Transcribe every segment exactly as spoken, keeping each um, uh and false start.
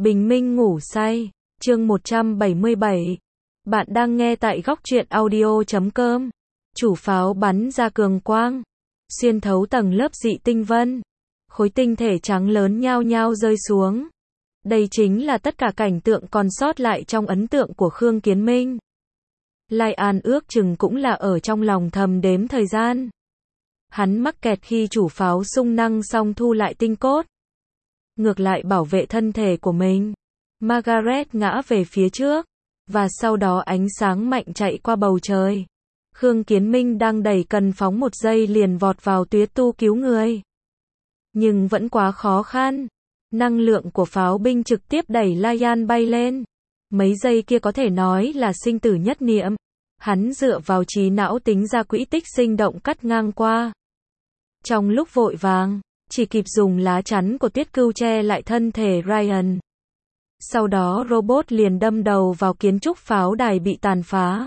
Bình minh ngủ say, chương một trăm bảy mươi bảy. Bạn đang nghe tại góc truyện audio chấm com. Chủ pháo bắn ra cường quang, xuyên thấu tầng lớp dị tinh vân. Khối tinh thể trắng lớn nhao nhao rơi xuống. Đây chính là tất cả cảnh tượng còn sót lại trong ấn tượng của Khương Kiến Minh. Lai An ước chừng cũng là ở trong lòng thầm đếm thời gian. Hắn mắc kẹt khi chủ pháo xung năng xong thu lại tinh cốt. Ngược lại bảo vệ thân thể của mình. Margaret ngã về phía trước, và sau đó ánh sáng mạnh chạy qua bầu trời. Khương Kiến Minh đang đẩy cần phóng một giây liền vọt vào tuyết tu cứu người. Nhưng vẫn quá khó khăn. Năng lượng của pháo binh trực tiếp đẩy Layan bay lên. Mấy giây kia có thể nói là sinh tử nhất niệm. Hắn dựa vào trí não tính ra quỹ tích sinh động cắt ngang qua. Trong lúc vội vàng, chỉ kịp dùng lá chắn của tuyết cừu che lại thân thể Ryan. Sau đó robot liền đâm đầu vào kiến trúc pháo đài bị tàn phá.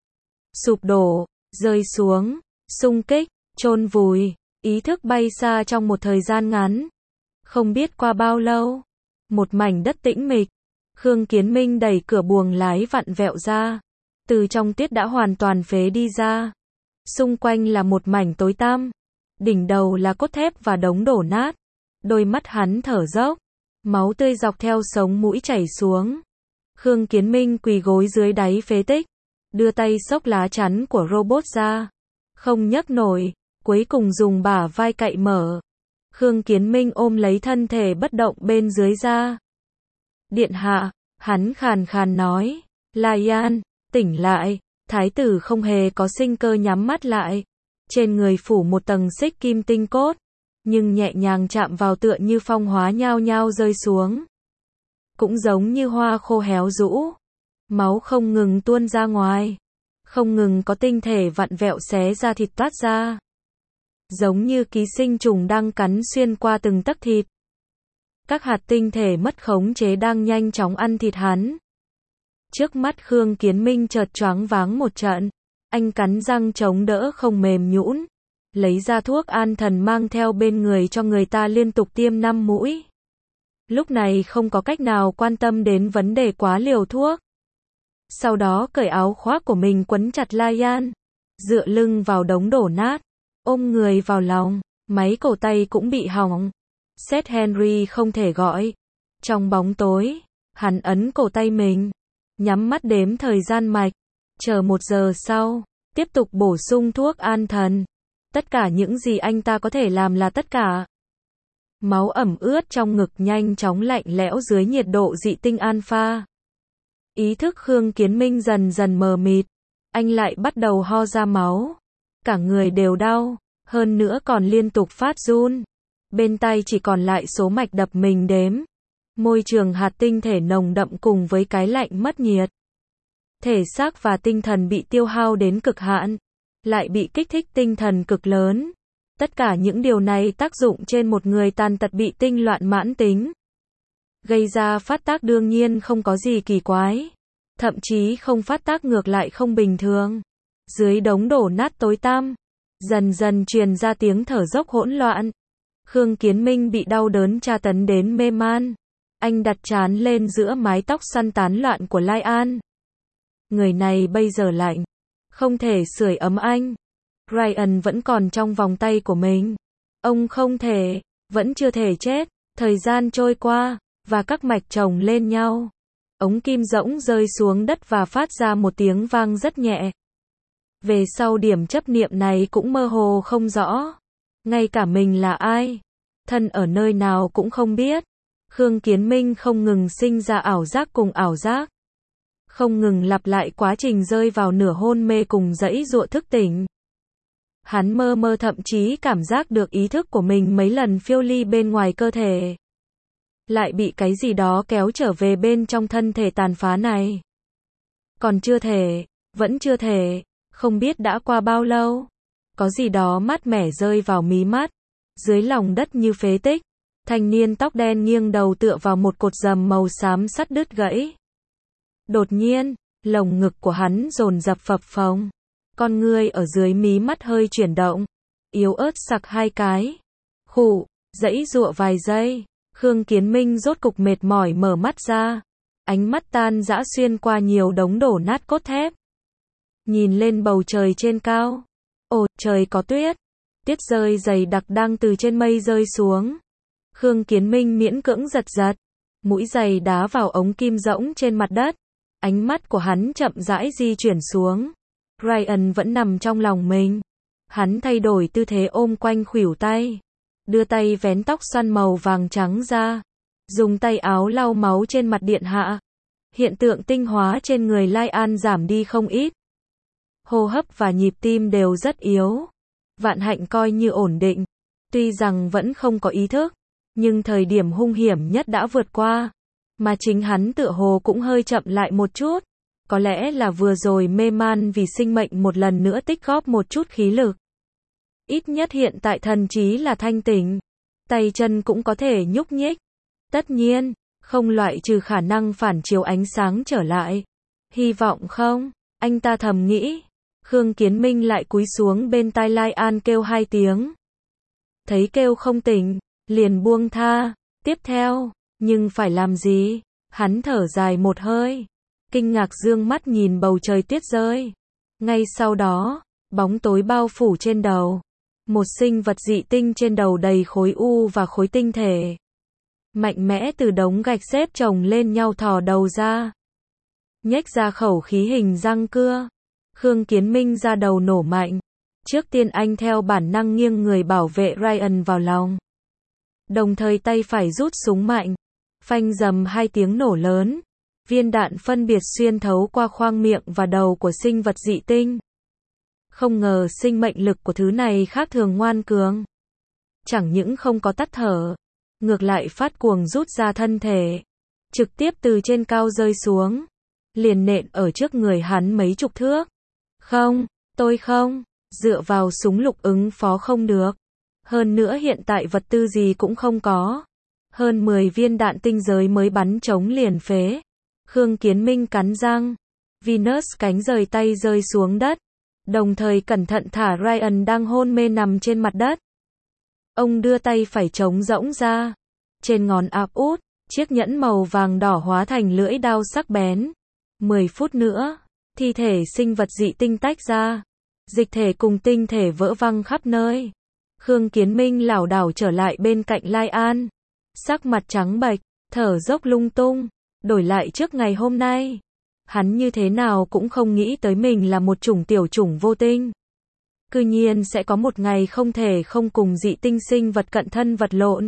Sụp đổ, rơi xuống, xung kích, chôn vùi, ý thức bay xa trong một thời gian ngắn. Không biết qua bao lâu, một mảnh đất tĩnh mịch, Khương Kiến Minh đẩy cửa buồng lái vặn vẹo ra. Từ trong tuyết đã hoàn toàn phế đi ra. Xung quanh là một mảnh tối tăm. Đỉnh đầu là cốt thép và đống đổ nát. Đôi mắt hắn thở dốc. Máu tươi dọc theo sống mũi chảy xuống. Khương Kiến Minh quỳ gối dưới đáy phế tích. Đưa tay xốc lá chắn của robot ra. Không nhấc nổi. Cuối cùng dùng bả vai cậy mở. Khương Kiến Minh ôm lấy thân thể bất động bên dưới ra. Điện hạ, hắn khàn khàn nói. Layan, tỉnh lại. Thái tử không hề có sinh cơ nhắm mắt lại. Trên người phủ một tầng xích kim tinh cốt, nhưng nhẹ nhàng chạm vào tựa như phong hóa nhao nhao rơi xuống. Cũng giống như hoa khô héo rũ. Máu không ngừng tuôn ra ngoài. Không ngừng có tinh thể vặn vẹo xé ra thịt toát ra. Giống như ký sinh trùng đang cắn xuyên qua từng tấc thịt. Các hạt tinh thể mất khống chế đang nhanh chóng ăn thịt hắn. Trước mắt Khương Kiến Minh chợt choáng váng một trận. Anh cắn răng chống đỡ không mềm nhũn, lấy ra thuốc an thần mang theo bên người cho người ta liên tục tiêm năm mũi. Lúc này không có cách nào quan tâm đến vấn đề quá liều thuốc. Sau đó cởi áo khoác của mình quấn chặt Layan, dựa lưng vào đống đổ nát, ôm người vào lòng, máy cổ tay cũng bị hỏng. Seth Henry không thể gọi. Trong bóng tối, hắn ấn cổ tay mình, nhắm mắt đếm thời gian mạch. Chờ một giờ sau, tiếp tục bổ sung thuốc an thần. Tất cả những gì anh ta có thể làm là tất cả. Máu ẩm ướt trong ngực nhanh chóng lạnh lẽo dưới nhiệt độ dị tinh alpha. Ý thức Khương Kiến Minh dần dần mờ mịt. Anh lại bắt đầu ho ra máu. Cả người đều đau, hơn nữa còn liên tục phát run. Bên tai chỉ còn lại số mạch đập mình đếm. Môi trường hạt tinh thể nồng đậm cùng với cái lạnh mất nhiệt. Thể xác và tinh thần bị tiêu hao đến cực hạn, lại bị kích thích tinh thần cực lớn. Tất cả những điều này tác dụng trên một người tàn tật bị tinh loạn mãn tính. Gây ra phát tác đương nhiên không có gì kỳ quái. Thậm chí không phát tác ngược lại không bình thường. Dưới đống đổ nát tối tăm, dần dần truyền ra tiếng thở dốc hỗn loạn. Khương Kiến Minh bị đau đớn tra tấn đến mê man. Anh đặt trán lên giữa mái tóc xoăn tán loạn của Lai An. Người này bây giờ lạnh, không thể sưởi ấm anh. Ryan vẫn còn trong vòng tay của mình. Ông không thể, vẫn chưa thể chết. Thời gian trôi qua, và các mạch chồng lên nhau. Ống kim rỗng rơi xuống đất và phát ra một tiếng vang rất nhẹ. Về sau điểm chấp niệm này cũng mơ hồ không rõ. Ngay cả mình là ai, thân ở nơi nào cũng không biết. Khương Kiến Minh không ngừng sinh ra ảo giác cùng ảo giác. Không ngừng lặp lại quá trình rơi vào nửa hôn mê cùng giãy giụa thức tỉnh. Hắn mơ mơ thậm chí cảm giác được ý thức của mình mấy lần phiêu ly bên ngoài cơ thể. Lại bị cái gì đó kéo trở về bên trong thân thể tàn phá này. Còn chưa thể, vẫn chưa thể, không biết đã qua bao lâu. Có gì đó mát mẻ rơi vào mí mắt. Dưới lòng đất như phế tích, thanh niên tóc đen nghiêng đầu tựa vào một cột rầm màu xám sắt đứt gãy. Đột nhiên, lồng ngực của hắn dồn dập phập phồng. Con ngươi ở dưới mí mắt hơi chuyển động. Yếu ớt sặc hai cái. Khụ, giãy giụa vài giây. Khương Kiến Minh rốt cục mệt mỏi mở mắt ra. Ánh mắt tan rã xuyên qua nhiều đống đổ nát cốt thép. Nhìn lên bầu trời trên cao. Ồ, trời có tuyết. Tuyết rơi dày đặc đang từ trên mây rơi xuống. Khương Kiến Minh miễn cưỡng giật giật. Mũi giày đá vào ống kim rỗng trên mặt đất. Ánh mắt của hắn chậm rãi di chuyển xuống. Ryan vẫn nằm trong lòng mình. Hắn thay đổi tư thế ôm quanh khuỷu tay. Đưa tay vén tóc xoăn màu vàng trắng ra. Dùng tay áo lau máu trên mặt điện hạ. Hiện tượng tinh hóa trên người Lai An giảm đi không ít. Hô hấp và nhịp tim đều rất yếu. Vạn Hạnh coi như ổn định. Tuy rằng vẫn không có ý thức, nhưng thời điểm hung hiểm nhất đã vượt qua. Mà chính hắn tựa hồ cũng hơi chậm lại một chút. Có lẽ là vừa rồi mê man vì sinh mệnh một lần nữa tích góp một chút khí lực. Ít nhất hiện tại thần trí là thanh tỉnh. Tay chân cũng có thể nhúc nhích. Tất nhiên, không loại trừ khả năng phản chiếu ánh sáng trở lại. Hy vọng không, anh ta thầm nghĩ. Khương Kiến Minh lại cúi xuống bên tai Lai An kêu hai tiếng. Thấy kêu không tỉnh, liền buông tha. Tiếp theo, nhưng phải làm gì? Hắn thở dài một hơi. Kinh ngạc dương mắt nhìn bầu trời tuyết rơi. Ngay sau đó, bóng tối bao phủ trên đầu. Một sinh vật dị tinh trên đầu đầy khối u và khối tinh thể. Mạnh mẽ từ đống gạch xếp chồng lên nhau thò đầu ra. Nhếch ra khẩu khí hình răng cưa. Khương Kiến Minh ra đầu nổ mạnh. Trước tiên anh theo bản năng nghiêng người bảo vệ Ryan vào lòng. Đồng thời tay phải rút súng mạnh. Phanh dầm hai tiếng nổ lớn. Viên đạn phân biệt xuyên thấu qua khoang miệng và đầu của sinh vật dị tinh. Không ngờ sinh mệnh lực của thứ này khác thường ngoan cường. Chẳng những không có tắt thở, ngược lại phát cuồng rút ra thân thể. Trực tiếp từ trên cao rơi xuống. Liền nện ở trước người hắn mấy chục thước. Không, tôi không, dựa vào súng lục ứng phó không được. Hơn nữa hiện tại vật tư gì cũng không có. Hơn mười viên đạn tinh giới mới bắn trống liền phế. Khương Kiến Minh cắn răng. Venus cánh rời tay rơi xuống đất. Đồng thời cẩn thận thả Ryan đang hôn mê nằm trên mặt đất. Ông đưa tay phải trống rỗng ra. Trên ngón áp út, chiếc nhẫn màu vàng đỏ hóa thành lưỡi đao sắc bén. mười phút nữa, thi thể sinh vật dị tinh tách ra. Dịch thể cùng tinh thể vỡ văng khắp nơi. Khương Kiến Minh lảo đảo trở lại bên cạnh Lai An. Sắc mặt trắng bệch, thở dốc lung tung. Đổi lại trước ngày hôm nay. Hắn như thế nào cũng không nghĩ tới mình là một chủng tiểu chủng vô tinh. Cư nhiên sẽ có một ngày không thể không cùng dị tinh sinh vật cận thân vật lộn.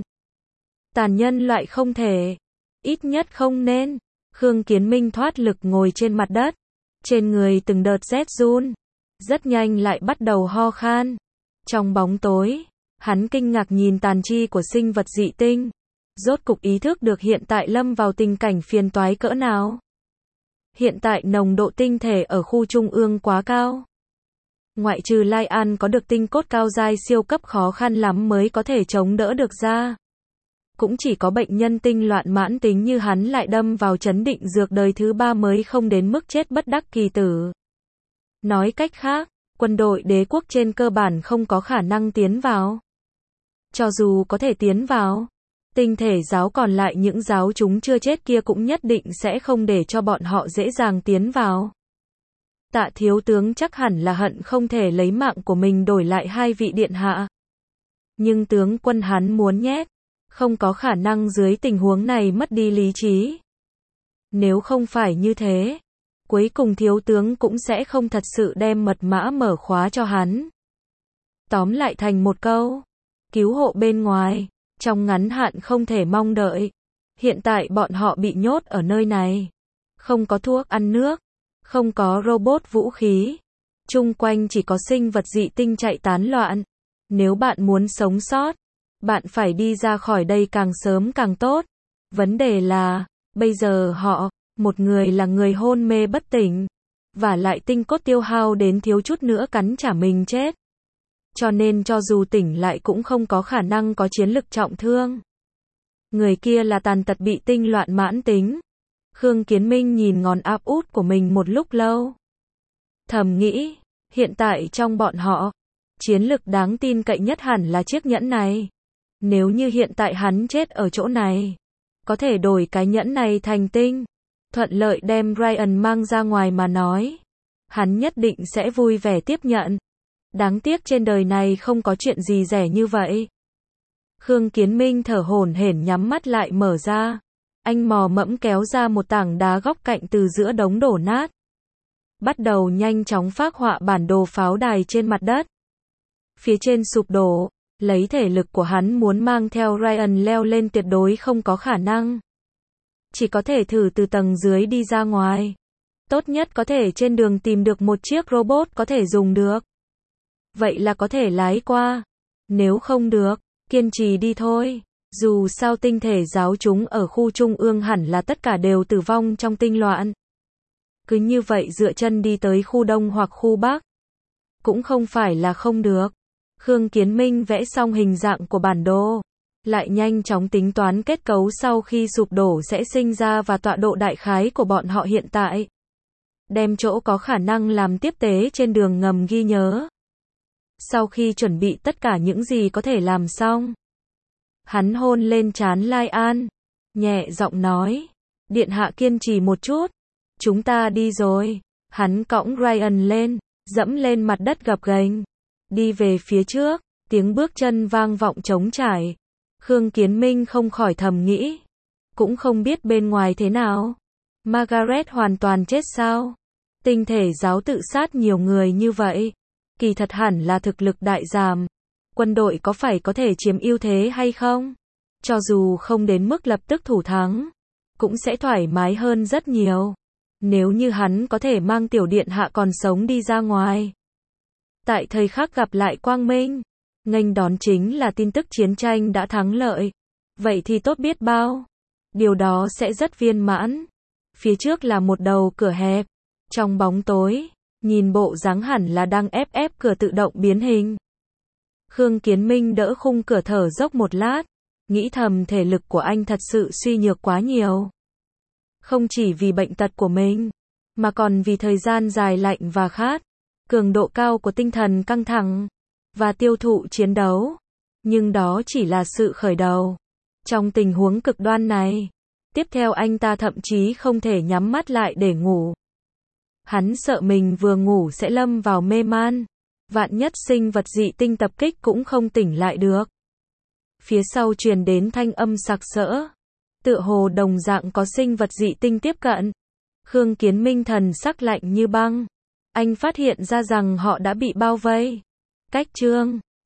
Tàn nhân loại không thể. Ít nhất không nên. Khương Kiến Minh thoát lực ngồi trên mặt đất. Trên người từng đợt rét run. Rất nhanh lại bắt đầu ho khan. Trong bóng tối, hắn kinh ngạc nhìn tàn chi của sinh vật dị tinh. Rốt cục ý thức được hiện tại lâm vào tình cảnh phiền toái cỡ nào. Hiện tại nồng độ tinh thể ở khu trung ương quá cao. Ngoại trừ Lai An có được tinh cốt cao giai siêu cấp khó khăn lắm mới có thể chống đỡ được ra. Cũng chỉ có bệnh nhân tinh loạn mãn tính như hắn lại đâm vào chấn định dược đời thứ ba mới không đến mức chết bất đắc kỳ tử. Nói cách khác, quân đội đế quốc trên cơ bản không có khả năng tiến vào. Cho dù có thể tiến vào, tinh thể giáo còn lại những giáo chúng chưa chết kia cũng nhất định sẽ không để cho bọn họ dễ dàng tiến vào. Tạ thiếu tướng chắc hẳn là hận không thể lấy mạng của mình đổi lại hai vị điện hạ. Nhưng tướng quân hắn muốn nhét, không có khả năng dưới tình huống này mất đi lý trí. Nếu không phải như thế, cuối cùng thiếu tướng cũng sẽ không thật sự đem mật mã mở khóa cho hắn. Tóm lại thành một câu, cứu hộ bên ngoài, trong ngắn hạn không thể mong đợi. Hiện tại bọn họ bị nhốt ở nơi này. Không có thuốc ăn nước, không có robot vũ khí. Chung quanh chỉ có sinh vật dị tinh chạy tán loạn. Nếu bạn muốn sống sót, bạn phải đi ra khỏi đây càng sớm càng tốt. Vấn đề là, bây giờ họ, một người là người hôn mê bất tỉnh, và lại tinh cốt tiêu hao đến thiếu chút nữa cắn trả mình chết. Cho nên cho dù tỉnh lại cũng không có khả năng có chiến lực trọng thương. Người kia là tàn tật bị tinh loạn mãn tính. Khương Kiến Minh nhìn ngón áp út của mình một lúc lâu. Thầm nghĩ, hiện tại trong bọn họ, chiến lực đáng tin cậy nhất hẳn là chiếc nhẫn này. Nếu như hiện tại hắn chết ở chỗ này, có thể đổi cái nhẫn này thành tinh, thuận lợi đem Ryan mang ra ngoài mà nói, hắn nhất định sẽ vui vẻ tiếp nhận. Đáng tiếc trên đời này không có chuyện gì rẻ như vậy. Khương Kiến Minh thở hổn hển nhắm mắt lại mở ra. Anh mò mẫm kéo ra một tảng đá góc cạnh từ giữa đống đổ nát. Bắt đầu nhanh chóng phác họa bản đồ pháo đài trên mặt đất. Phía trên sụp đổ, lấy thể lực của hắn muốn mang theo Ryan leo lên tuyệt đối không có khả năng. Chỉ có thể thử từ tầng dưới đi ra ngoài. Tốt nhất có thể trên đường tìm được một chiếc robot có thể dùng được. Vậy là có thể lái qua. Nếu không được, kiên trì đi thôi. Dù sao tinh thể giáo chúng ở khu trung ương hẳn là tất cả đều tử vong trong tinh loạn. Cứ như vậy dựa chân đi tới khu đông hoặc khu bắc. Cũng không phải là không được. Khương Kiến Minh vẽ xong hình dạng của bản đồ. Lại nhanh chóng tính toán kết cấu sau khi sụp đổ sẽ sinh ra và tọa độ đại khái của bọn họ hiện tại. Đem chỗ có khả năng làm tiếp tế trên đường ngầm ghi nhớ. Sau khi chuẩn bị tất cả những gì có thể làm xong, hắn hôn lên trán Lai An, nhẹ giọng nói, điện hạ kiên trì một chút, chúng ta đi rồi. Hắn cõng Ryan lên, dẫm lên mặt đất gập ghềnh, đi về phía trước, tiếng bước chân vang vọng trống trải. Khương Kiến Minh không khỏi thầm nghĩ, cũng không biết bên ngoài thế nào. Margaret hoàn toàn chết sao? Tinh thể giáo tự sát nhiều người như vậy, kỳ thật hẳn là thực lực đại giảm. Quân đội có phải có thể chiếm ưu thế hay không? Cho dù không đến mức lập tức thủ thắng, cũng sẽ thoải mái hơn rất nhiều. Nếu như hắn có thể mang tiểu điện hạ còn sống đi ra ngoài. Tại thời khắc gặp lại quang minh, nghênh đón chính là tin tức chiến tranh đã thắng lợi. Vậy thì tốt biết bao. Điều đó sẽ rất viên mãn. Phía trước là một đầu cửa hẹp. Trong bóng tối, nhìn bộ dáng hẳn là đang ép ép cửa tự động biến hình. Khương Kiến Minh đỡ khung cửa thở dốc một lát, nghĩ thầm thể lực của anh thật sự suy nhược quá nhiều. Không chỉ vì bệnh tật của mình, mà còn vì thời gian dài lạnh và khát, cường độ cao của tinh thần căng thẳng, và tiêu thụ chiến đấu. Nhưng đó chỉ là sự khởi đầu. Trong tình huống cực đoan này, tiếp theo anh ta thậm chí không thể nhắm mắt lại để ngủ. Hắn sợ mình vừa ngủ sẽ lâm vào mê man. Vạn nhất sinh vật dị tinh tập kích cũng không tỉnh lại được. Phía sau truyền đến thanh âm sặc sỡ. Tựa hồ đồng dạng có sinh vật dị tinh tiếp cận. Khương Kiến Minh thần sắc lạnh như băng. Anh phát hiện ra rằng họ đã bị bao vây. Cách chương